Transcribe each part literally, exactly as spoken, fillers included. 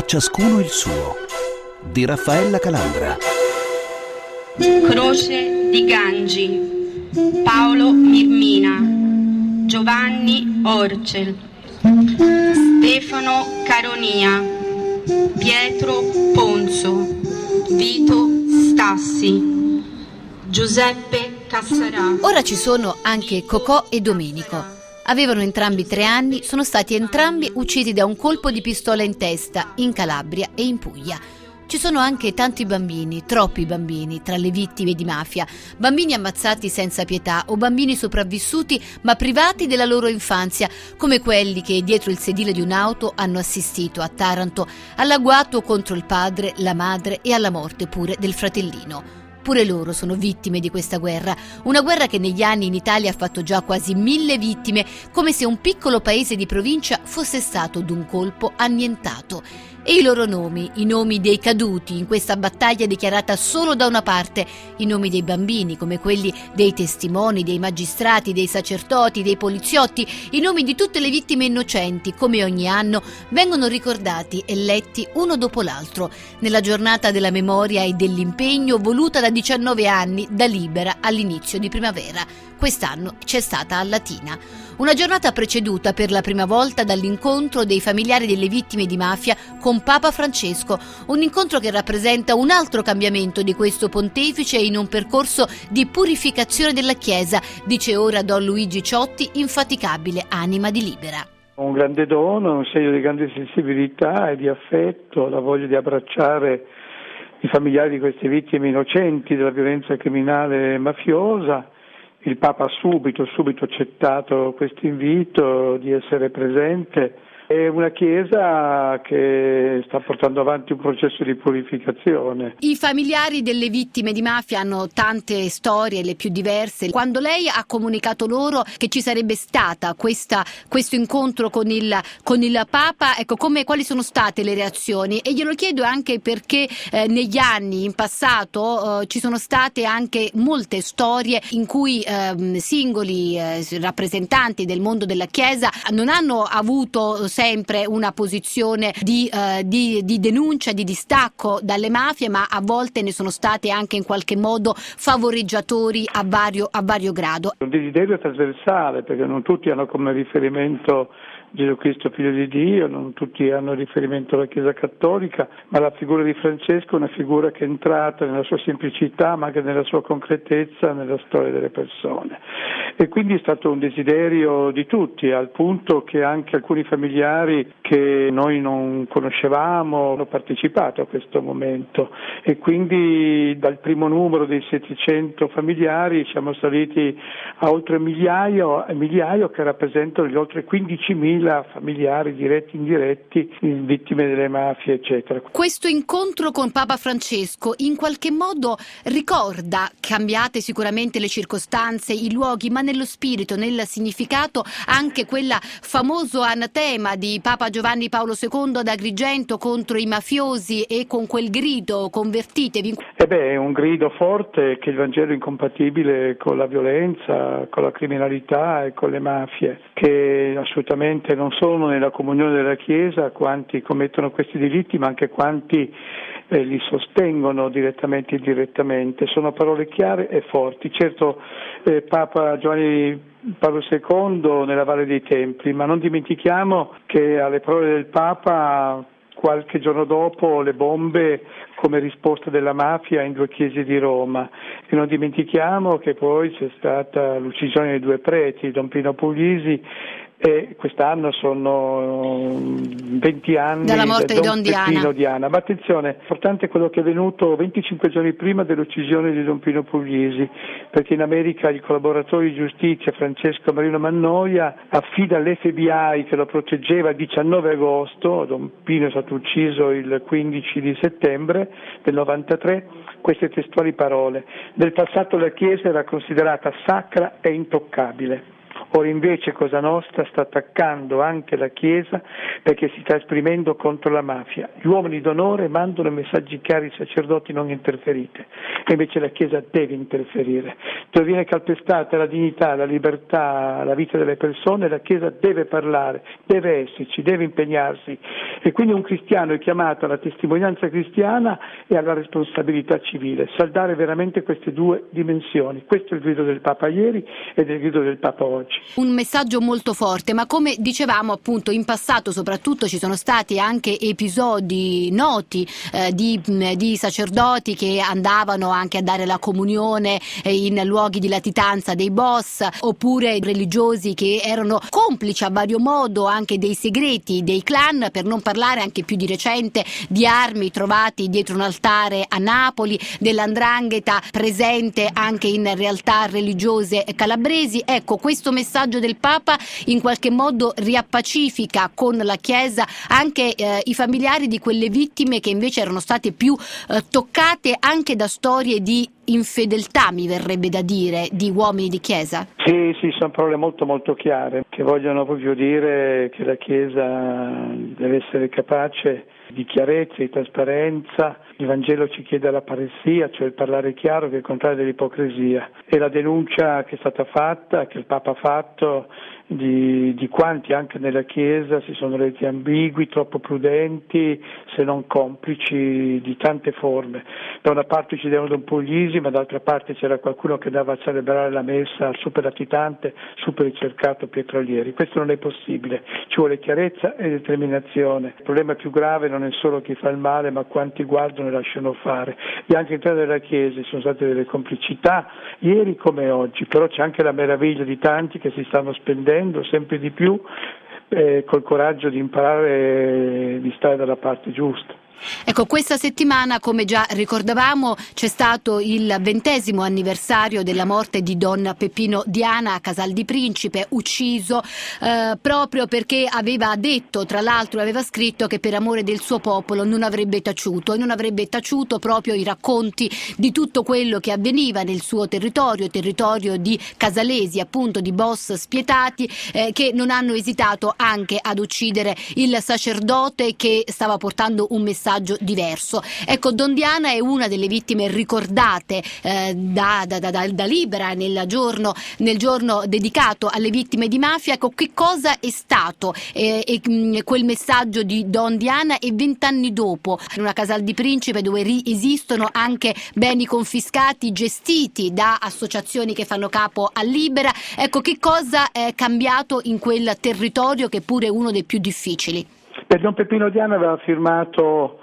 A ciascuno il suo, di Raffaella Calandra. Croce di Gangi, Paolo Mirmina, Giovanni Orcel, Stefano Caronia, Pietro Ponzo, Vito Stassi, Giuseppe Cassarà. Ora ci sono anche Cocò e Domenico. Avevano entrambi tre anni, sono stati entrambi uccisi da un colpo di pistola in testa in Calabria e in Puglia. Ci sono anche tanti bambini, troppi bambini, tra le vittime di mafia, bambini ammazzati senza pietà o bambini sopravvissuti ma privati della loro infanzia, come quelli che dietro il sedile di un'auto hanno assistito a Taranto all'agguato contro il padre, la madre e alla morte pure del fratellino. Pure loro sono vittime di questa guerra, una guerra che negli anni in Italia ha fatto già quasi mille vittime, come se un piccolo paese di provincia fosse stato d'un colpo annientato. E i loro nomi, i nomi dei caduti in questa battaglia dichiarata solo da una parte, i nomi dei bambini come quelli dei testimoni, dei magistrati, dei sacerdoti, dei poliziotti, i nomi di tutte le vittime innocenti, come ogni anno, vengono ricordati e letti uno dopo l'altro, nella giornata della memoria e dell'impegno voluta da diciannove anni da Libera all'inizio di primavera. Quest'anno c'è stata a Latina. Una giornata preceduta per la prima volta dall'incontro dei familiari delle vittime di mafia con Papa Francesco, un incontro che rappresenta un altro cambiamento di questo pontefice in un percorso di purificazione della Chiesa, dice ora Don Luigi Ciotti, infaticabile anima di Libera. Un grande dono, un segno di grande sensibilità e di affetto, la voglia di abbracciare i familiari di queste vittime innocenti della violenza criminale e mafiosa. Il Papa ha subito, subito accettato questo invito di essere presente. È una Chiesa che sta portando avanti un processo di purificazione. I familiari delle vittime di mafia hanno tante storie, le più diverse. Quando lei ha comunicato loro che ci sarebbe stata questa, questo incontro con il, con il Papa, ecco, come, quali sono state le reazioni? E glielo chiedo anche perché eh, negli anni, in passato, eh, ci sono state anche molte storie in cui eh, singoli eh, rappresentanti del mondo della Chiesa non hanno avuto sempre una posizione di, uh, di, di denuncia, di distacco dalle mafie, ma a volte ne sono state anche in qualche modo favoreggiatori a vario, a vario grado. Un desiderio trasversale, perché non tutti hanno come riferimento Gesù Cristo Figlio di Dio, non tutti hanno riferimento alla Chiesa Cattolica, ma la figura di Francesco è una figura che è entrata nella sua semplicità, ma anche nella sua concretezza, nella storia delle persone. E quindi è stato un desiderio di tutti, al punto che anche alcuni familiari che noi non conoscevamo hanno partecipato a questo momento, e quindi dal primo numero dei settecento familiari siamo saliti a oltre un migliaio, un migliaio che rappresentano gli oltre quindicimila familiari diretti e indiretti, vittime delle mafie, eccetera. Questo incontro con Papa Francesco in qualche modo ricorda, cambiate sicuramente le circostanze, i luoghi, ma nello spirito, nel significato, anche quel famoso anatema di Papa Giovanni Paolo secondo ad Agrigento contro i mafiosi e con quel grido convertitevi. Eh beh, è un grido forte che il Vangelo è incompatibile con la violenza, con la criminalità e con le mafie, che assolutamente non sono nella comunione della Chiesa quanti commettono questi delitti, ma anche quanti eh, li sostengono direttamente e indirettamente. Sono parole chiare e forti. Certo, eh, Papa Giovanni Paolo secondo nella Valle dei Templi, ma non dimentichiamo che alle parole del Papa qualche giorno dopo le bombe come risposta della mafia in due chiese di Roma, e non dimentichiamo che poi c'è stata l'uccisione dei due preti, Don Pino Puglisi, e quest'anno sono venti anni dalla morte di Don Peppino Diana. Ma attenzione, è importante quello che è avvenuto venticinque giorni prima dell'uccisione di Don Pino Puglisi, perché in America il collaboratore di giustizia Francesco Marino Mannoia affida all'F B I che lo proteggeva il diciannove agosto, Don Pino è stato ucciso il quindici di settembre del novantatré, queste testuali parole: nel passato la Chiesa era considerata sacra e intoccabile. Ora invece Cosa Nostra sta attaccando anche la Chiesa perché si sta esprimendo contro la mafia. Gli uomini d'onore mandano messaggi chiari ai sacerdoti: non interferite, e invece la Chiesa deve interferire. Dove viene calpestata la dignità, la libertà, la vita delle persone, la Chiesa deve parlare, deve esserci, deve impegnarsi, e quindi un cristiano è chiamato alla testimonianza cristiana e alla responsabilità civile, saldare veramente queste due dimensioni. Questo è il grido del Papa ieri ed è il grido del Papa oggi. Un messaggio molto forte, ma come dicevamo appunto in passato soprattutto ci sono stati anche episodi noti eh, di, di sacerdoti che andavano anche a dare la comunione eh, in luoghi di latitanza dei boss, oppure religiosi che erano complici a vario modo anche dei segreti dei clan, per non parlare anche più di recente di armi trovati dietro un altare a Napoli, dell'andrangheta presente anche in realtà religiose calabresi. Ecco, questo messaggio del Papa in qualche modo riappacifica con la Chiesa anche eh, i familiari di quelle vittime che invece erano state più eh, toccate anche da storie di infedeltà, mi verrebbe da dire, di uomini di Chiesa? Sì, sì, sono parole molto molto chiare che vogliono proprio dire che la Chiesa deve essere capace di chiarezza, di trasparenza. Il Vangelo ci chiede la paressia, cioè il parlare chiaro, che è il contrario dell'ipocrisia, e la denuncia che è stata fatta, che il Papa ha fatto, di, di quanti anche nella Chiesa si sono resi ambigui, troppo prudenti, se non complici di tante forme. Da una parte ci davano un puglisi, ma d'altra parte c'era qualcuno che andava a celebrare la messa al super latitante, super ricercato Pietralieri. Questo non è possibile, ci vuole chiarezza e determinazione. Il problema più grave non è solo chi fa il male, ma quanti guardano e lasciano fare. E anche all'interno della Chiesa ci sono state delle complicità, ieri come oggi, però c'è anche la meraviglia di tanti che si stanno spendendo sempre di più eh, col coraggio di imparare di stare dalla parte giusta. Ecco, questa settimana, come già ricordavamo, c'è stato il ventesimo anniversario della morte di Don Peppino Diana a Casal di Principe, ucciso eh, proprio perché aveva detto, tra l'altro aveva scritto, che per amore del suo popolo non avrebbe taciuto, e non avrebbe taciuto proprio i racconti di tutto quello che avveniva nel suo territorio, territorio di casalesi, appunto di boss spietati, eh, che non hanno esitato anche ad uccidere il sacerdote che stava portando un messaggio diverso. Ecco, Don Diana è una delle vittime ricordate eh, da, da, da, da Libera nel giorno, nel giorno dedicato alle vittime di mafia. Ecco, che cosa è stato eh, eh, quel messaggio di Don Diana, e vent'anni dopo in una Casal di Principe dove ri- esistono anche beni confiscati gestiti da associazioni che fanno capo a Libera. Ecco, che cosa è cambiato in quel territorio che pure è uno dei più difficili? Per Don Peppino Diana aveva firmato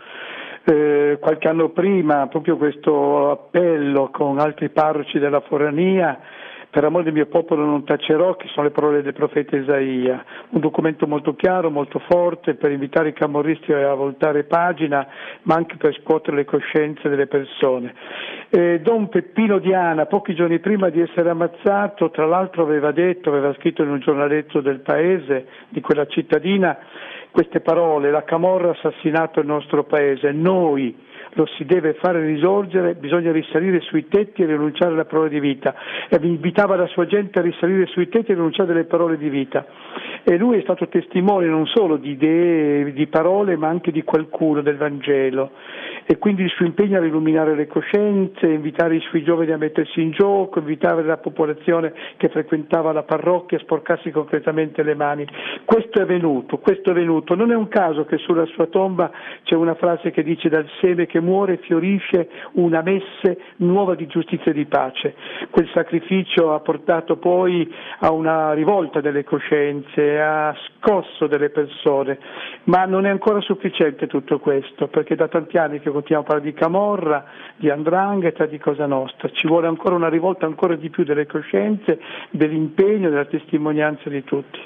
Eh, qualche anno prima proprio questo appello con altri parroci della Forania: per amore del mio popolo non tacerò, che sono le parole del profeta Isaia. Un documento molto chiaro, molto forte, per invitare i camorristi a voltare pagina, ma anche per scuotere le coscienze delle persone. Eh, Don Peppino Diana, pochi giorni prima di essere ammazzato, tra l'altro aveva detto, aveva scritto in un giornaletto del paese, di quella cittadina, queste parole: la camorra ha assassinato il nostro paese, noi lo si deve fare risorgere, bisogna risalire sui tetti e rinunciare alla parola di vita. E invitava la sua gente a risalire sui tetti e rinunciare alle parole di vita. E lui è stato testimone non solo di idee, di parole, ma anche di qualcuno, del Vangelo. E quindi il suo impegno a illuminare le coscienze, invitare i suoi giovani a mettersi in gioco, invitare la popolazione che frequentava la parrocchia a sporcarsi concretamente le mani. Questo è venuto, questo è venuto. Non è un caso che sulla sua tomba c'è una frase che dice: dal seme che muore fiorisce una messe nuova di giustizia e di pace. Quel sacrificio ha portato poi a una rivolta delle coscienze, ha scosso delle persone, ma non è ancora sufficiente tutto questo, perché da tanti anni che continuiamo a parlare di camorra, di 'ndrangheta, di Cosa Nostra. Ci vuole ancora una rivolta ancora di più delle coscienze, dell'impegno, della testimonianza di tutti.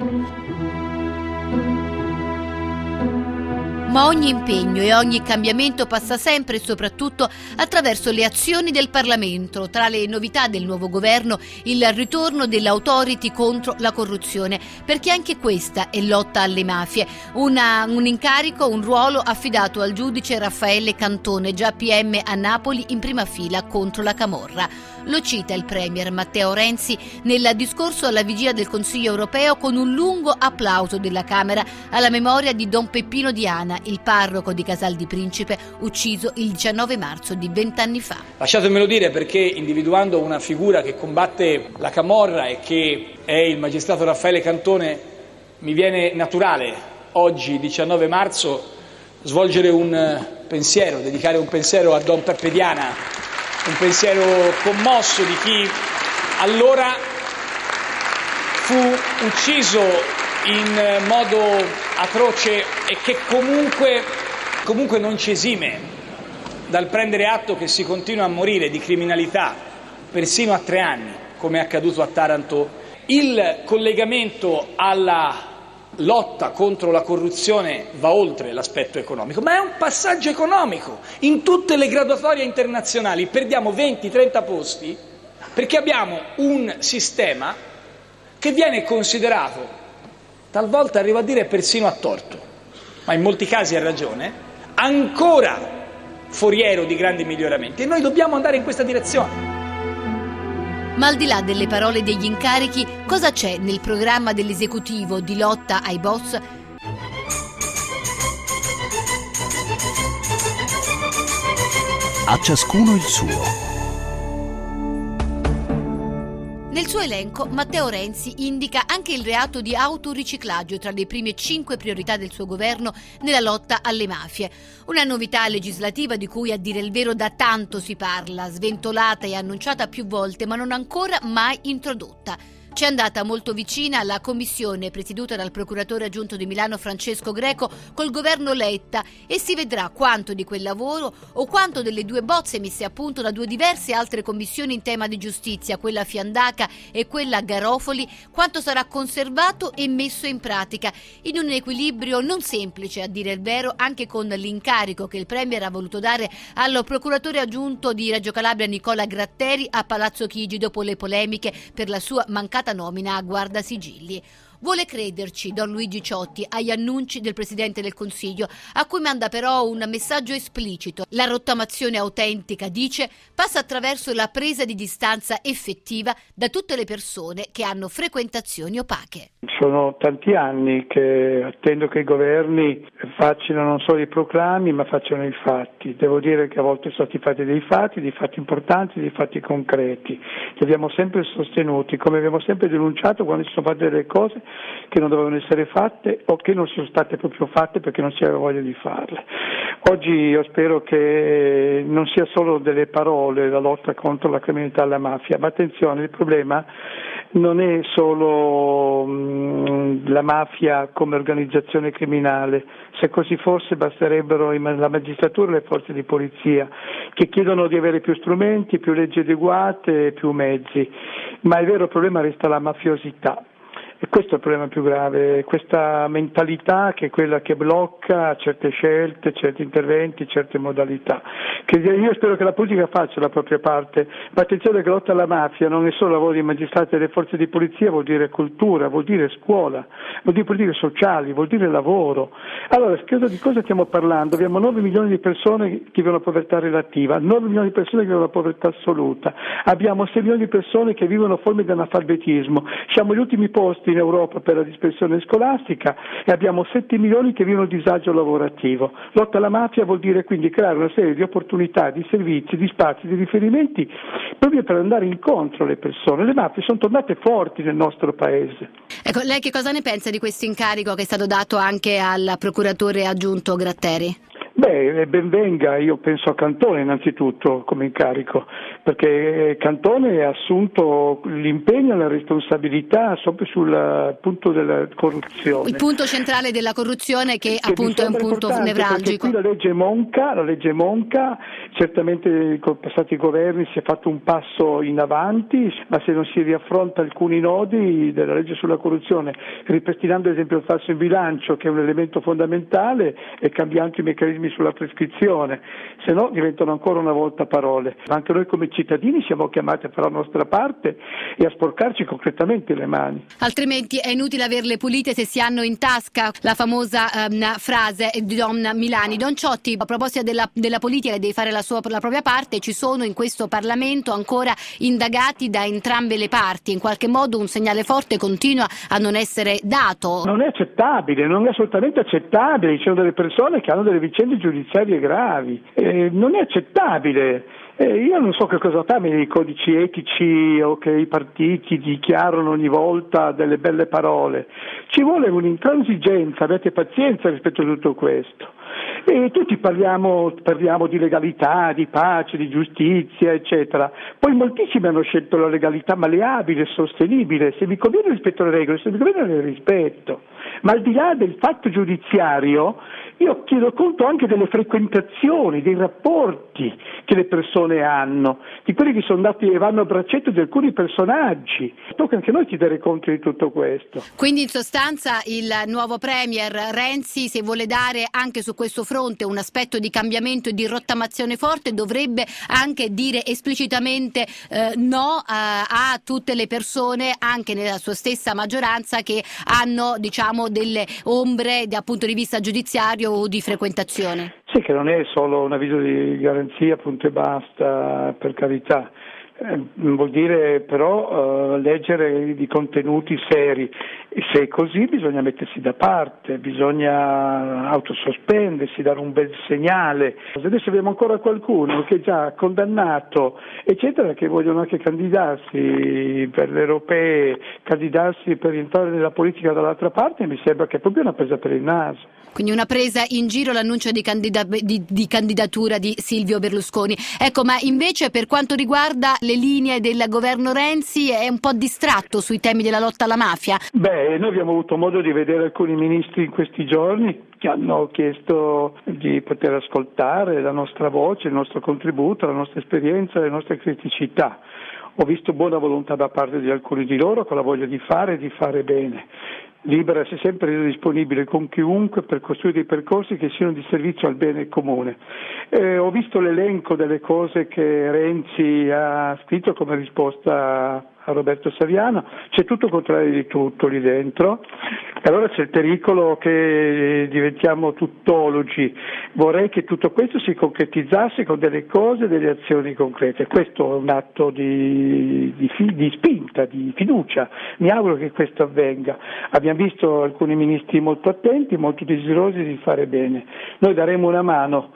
Ma ogni impegno e ogni cambiamento passa sempre e soprattutto attraverso le azioni del Parlamento. Tra le novità del nuovo governo, il ritorno dell'Authority contro la corruzione, perché anche questa è lotta alle mafie. Una, un incarico, un ruolo affidato al giudice Raffaele Cantone, già P M a Napoli, in prima fila contro la camorra. Lo cita il premier Matteo Renzi nel discorso alla vigilia del Consiglio europeo con un lungo applauso della Camera alla memoria di Don Peppino Diana, il parroco di Casal di Principe, ucciso il diciannove marzo di vent'anni fa. Lasciatemelo dire, perché individuando una figura che combatte la camorra e che è il magistrato Raffaele Cantone, mi viene naturale oggi, diciannove marzo, svolgere un pensiero, dedicare un pensiero a Don Peppe Diana, un pensiero commosso di chi allora fu ucciso in modo atroce e che comunque, comunque non ci esime dal prendere atto che si continua a morire di criminalità persino a tre anni, come è accaduto a Taranto. Il collegamento alla lotta contro la corruzione va oltre l'aspetto economico, ma è un passaggio economico. In tutte le graduatorie internazionali perdiamo venti trenta posti perché abbiamo un sistema che viene considerato, talvolta arrivo a dire persino a torto, ma in molti casi ha ragione, ancora foriero di grandi miglioramenti, e noi dobbiamo andare in questa direzione. Ma al di là delle parole e degli incarichi, cosa c'è nel programma dell'esecutivo di lotta ai boss? A ciascuno il suo. Nel suo elenco Matteo Renzi indica anche il reato di autoriciclaggio tra le prime cinque priorità del suo governo nella lotta alle mafie. Una novità legislativa di cui, a dire il vero, da tanto si parla, sventolata e annunciata più volte, ma non ancora mai introdotta. C'è andata molto vicina la commissione presieduta dal procuratore aggiunto di Milano Francesco Greco col governo Letta, e si vedrà quanto di quel lavoro o quanto delle due bozze messe a punto da due diverse altre commissioni in tema di giustizia, quella Fiandaca e quella Garofoli, quanto sarà conservato e messo in pratica, in un equilibrio non semplice, a dire il vero, anche con l'incarico che il premier ha voluto dare al procuratore aggiunto di Reggio Calabria Nicola Gratteri a Palazzo Chigi dopo le polemiche per la sua mancata nomina a guardasigilli. Vuole crederci Don Luigi Ciotti agli annunci del Presidente del Consiglio, a cui manda però un messaggio esplicito. La rottamazione autentica, dice, passa attraverso la presa di distanza effettiva da tutte le persone che hanno frequentazioni opache. Sono tanti anni che attendo che i governi facciano non solo i proclami, ma facciano i fatti. Devo dire che a volte sono stati fatti dei fatti, dei fatti importanti, dei fatti concreti. Li abbiamo sempre sostenuti, come abbiamo sempre denunciato quando si sono fatte delle cose che non dovevano essere fatte o che non sono state proprio fatte perché non si aveva voglia di farle. Oggi io spero che non sia solo delle parole la lotta contro la criminalità e la mafia, ma attenzione, il problema non è solo mh, la mafia come organizzazione criminale. Se così fosse basterebbero la magistratura e le forze di polizia, che chiedono di avere più strumenti, più leggi adeguate, più mezzi, ma il vero problema resta la mafiosità. E questo è il problema più grave, questa mentalità che è quella che blocca certe scelte, certi interventi, certe modalità. Che io spero che la politica faccia la propria parte, ma attenzione che la lotta alla mafia non è solo lavoro dei magistrati e delle forze di polizia, vuol dire cultura, vuol dire scuola, vuol dire politiche sociali, vuol dire lavoro. Allora, di cosa stiamo parlando? Abbiamo nove milioni di persone che vivono a povertà relativa, nove milioni di persone che vivono a povertà assoluta, abbiamo sei milioni di persone che vivono forme di analfabetismo, siamo gli ultimi posti in Europa per la dispersione scolastica e abbiamo sette milioni che vivono disagio lavorativo. Lotta alla mafia vuol dire quindi creare una serie di opportunità, di servizi, di spazi, di riferimenti proprio per andare incontro alle persone. Le mafie sono tornate forti nel nostro paese. Ecco, lei che cosa ne pensa di questo incarico che è stato dato anche al procuratore aggiunto Gratteri? Beh, ben venga, io penso a Cantone innanzitutto come incarico, perché Cantone ha assunto l'impegno e la responsabilità proprio sul punto della corruzione. Il punto centrale della corruzione che, che appunto è un punto Perché nevralgico. qui la legge Monca, la legge Monca, certamente con i passati governi si è fatto un passo in avanti, ma se non si riaffronta alcuni nodi della legge sulla corruzione, ripristinando ad esempio il falso in bilancio che è un elemento fondamentale e cambiando i meccanismi sulla prescrizione, se no diventano ancora una volta parole. Ma anche noi come cittadini siamo chiamati a fare la nostra parte e a sporcarci concretamente le mani. Altrimenti è inutile averle pulite se si hanno in tasca, la famosa um, frase di Don Milani. Don Ciotti, a proposito della, della politica, deve fare la sua la propria parte. Ci sono in questo Parlamento ancora indagati da entrambe le parti. In qualche modo un segnale forte continua a non essere dato. Non è accettabile, non è assolutamente accettabile. Ci sono delle persone che hanno delle vicende giudiziarie gravi. Eh, non è accettabile. Eh, io non so che cosa fanno i codici etici o che i partiti dichiarano ogni volta delle belle parole. Ci vuole un'intransigenza, avete pazienza rispetto a tutto questo. E tutti parliamo, parliamo di legalità, di pace, di giustizia, eccetera. Poi moltissimi hanno scelto la legalità malleabile, sostenibile. Se mi conviene rispetto alle regole, se mi conviene le rispetto. Ma al di là del fatto giudiziario, io chiedo conto anche delle frequentazioni, dei rapporti che le persone hanno, di quelli che sono andati e vanno a braccetto di alcuni personaggi. Tocca anche noi chiedere conto di tutto questo. Quindi in sostanza il nuovo premier Renzi, se vuole dare anche su questo fronte un aspetto di cambiamento e di rottamazione forte, dovrebbe anche dire esplicitamente eh, no a, a tutte le persone, anche nella sua stessa maggioranza, che hanno, diciamo, delle ombre dal punto di vista giudiziario o di frequentazione. Sì, che non è solo un avviso di garanzia, punto e basta, per carità. Eh, vuol dire però eh, leggere di contenuti seri. Se è così bisogna mettersi da parte, bisogna autosospendersi, dare un bel segnale. Adesso abbiamo ancora qualcuno che è già condannato, eccetera, che vogliono anche candidarsi per le europee, candidarsi per entrare nella politica dall'altra parte. Mi sembra che è proprio una presa per il naso. Quindi una presa in giro, l'annuncio di, candida- di, di candidatura di Silvio Berlusconi. Ecco, ma invece per quanto riguarda le linee del governo Renzi è un po' distratto sui temi della lotta alla mafia? Beh, noi abbiamo avuto modo di vedere alcuni ministri in questi giorni che hanno chiesto di poter ascoltare la nostra voce, il nostro contributo, la nostra esperienza, le nostre criticità. Ho visto buona volontà da parte di alcuni di loro con la voglia di fare e di fare bene. Libera si è sempre reso disponibile con chiunque per costruire dei percorsi che siano di servizio al bene comune. Eh, ho visto l'elenco delle cose che Renzi ha scritto come risposta a Roberto Saviano, c'è tutto il contrario di tutto lì dentro, e allora c'è il pericolo che diventiamo tuttologi. Vorrei che tutto questo si concretizzasse con delle cose, delle azioni concrete. Questo è un atto di, di, di spinta, di fiducia. Mi auguro che questo avvenga. Abbiamo visto alcuni ministri molto attenti, molto desiderosi di fare bene. Noi daremo una mano.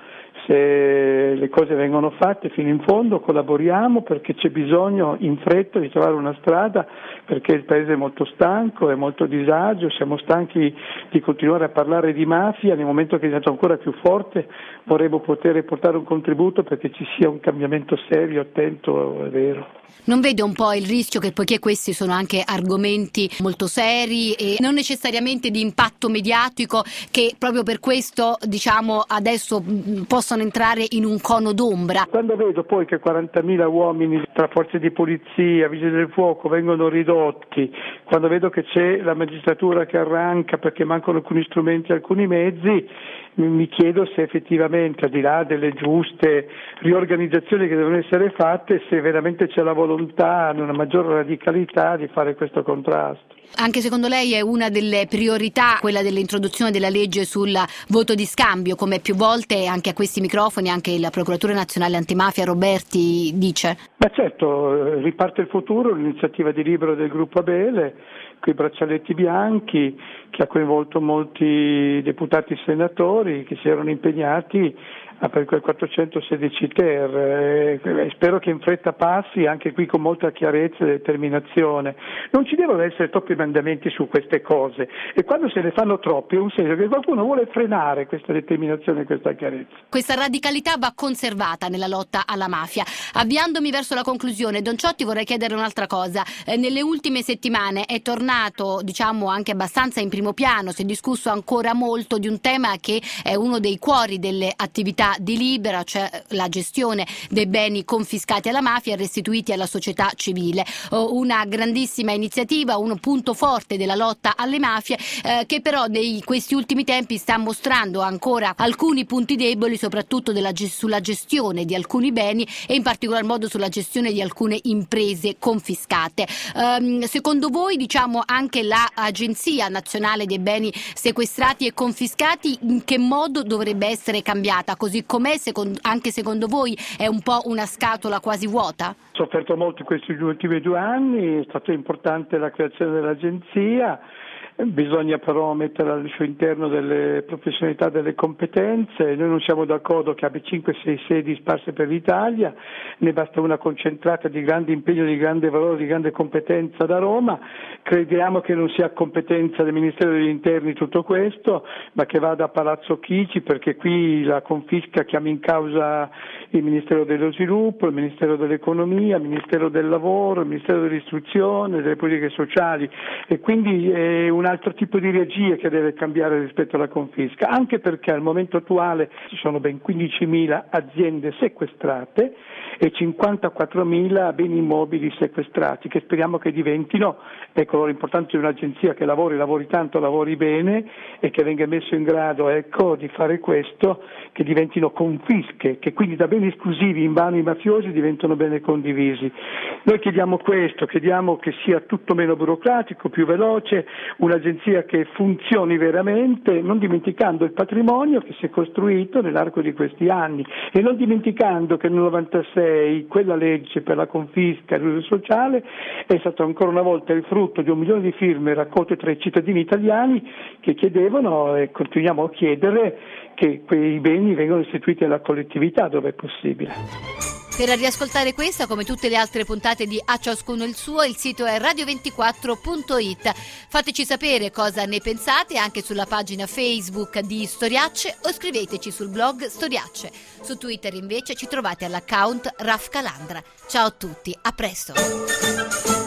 Se le cose vengono fatte fino in fondo, collaboriamo, perché c'è bisogno in fretta di trovare una strada, perché il Paese è molto stanco, è molto disagio, siamo stanchi di continuare a parlare di mafia. Nel momento che è diventato ancora più forte vorremmo poter portare un contributo perché ci sia un cambiamento serio, attento, è vero. Non vede un po' il rischio che, poiché questi sono anche argomenti molto seri e non necessariamente di impatto mediatico, che proprio per questo, diciamo, adesso possono entrare in un cono d'ombra? Quando vedo poi che quarantamila uomini tra forze di polizia, vigili del fuoco vengono ridotti, quando vedo che c'è la magistratura che arranca perché mancano alcuni strumenti e alcuni mezzi, mi chiedo se effettivamente, al di là delle giuste riorganizzazioni che devono essere fatte, se veramente c'è la volontà, una maggiore radicalità di fare questo contrasto. Anche secondo lei è una delle priorità quella dell'introduzione della legge sul voto di scambio, come più volte anche a questi microfoni anche la Procuratore Nazionale Antimafia Roberti dice? Ma certo, riparte il futuro, l'iniziativa di libero del gruppo Abele, quei braccialetti bianchi che ha coinvolto molti deputati e senatori che si erano impegnati per quel quattrocentosedici ter, eh, spero che in fretta passi anche qui con molta chiarezza e determinazione. Non ci devono essere troppi emendamenti su queste cose, e quando se ne fanno troppi è un segno che qualcuno vuole frenare questa determinazione e questa chiarezza. Questa radicalità va conservata nella lotta alla mafia. Avviandomi verso la conclusione, Don Ciotti, vorrei chiedere un'altra cosa. Eh, nelle ultime settimane è tornato, diciamo, anche abbastanza in prima primo piano. Si è discusso ancora molto di un tema che è uno dei cuori delle attività di Libera, cioè la gestione dei beni confiscati alla mafia e restituiti alla società civile. Una grandissima iniziativa, un punto forte della lotta alle mafie, eh, che però nei questi ultimi tempi sta mostrando ancora alcuni punti deboli, soprattutto della, sulla gestione di alcuni beni e in particolar modo sulla gestione di alcune imprese confiscate. Um, secondo voi, diciamo, anche l'Agenzia Nazionale dei Beni Sequestrati e Confiscati in che modo dovrebbe essere cambiata? Così com'è, secondo, anche secondo voi è un po' una scatola quasi vuota? Ha sofferto molto in questi ultimi due anni, è stata importante la creazione dell'agenzia. Bisogna però mettere al suo interno delle professionalità, delle competenze. Noi non siamo d'accordo che abbia cinque sei sedi sparse per l'Italia, ne basta una concentrata di grande impegno, di grande valore, di grande competenza da Roma. Crediamo che non sia competenza del Ministero degli Interni tutto questo, ma che vada a Palazzo Chigi, perché qui la confisca chiama in causa il Ministero dello Sviluppo, il Ministero dell'Economia, il Ministero del Lavoro, il Ministero dell'Istruzione, delle Politiche Sociali, e quindi è un altro tipo di regia che deve cambiare rispetto alla confisca, anche perché al momento attuale ci sono ben quindicimila aziende sequestrate e cinquantaquattromila beni immobili sequestrati, che speriamo che diventino, ecco l'importanza di un'agenzia che lavori, lavori tanto, lavori bene e che venga messo in grado, ecco, di fare questo, che diventino confische, che quindi da beni esclusivi in mano ai mafiosi diventano beni condivisi. Noi chiediamo questo, chiediamo che sia tutto meno burocratico, più veloce, un'agenzia che funzioni veramente, non dimenticando il patrimonio che si è costruito nell'arco di questi anni e non dimenticando che nel novantasei quella legge per la confisca e l'uso sociale è stata ancora una volta il frutto di un milione di firme raccolte tra i cittadini italiani che chiedevano e continuiamo a chiedere che quei beni vengano restituiti alla collettività dove è possibile. Per riascoltare questa, come tutte le altre puntate di A Ciascuno il Suo, il sito è radio ventiquattro punto it. Fateci sapere cosa ne pensate anche sulla pagina Facebook di Storiacce o scriveteci sul blog Storiacce. Su Twitter invece ci trovate all'account Raf Calandra. Ciao a tutti, a presto!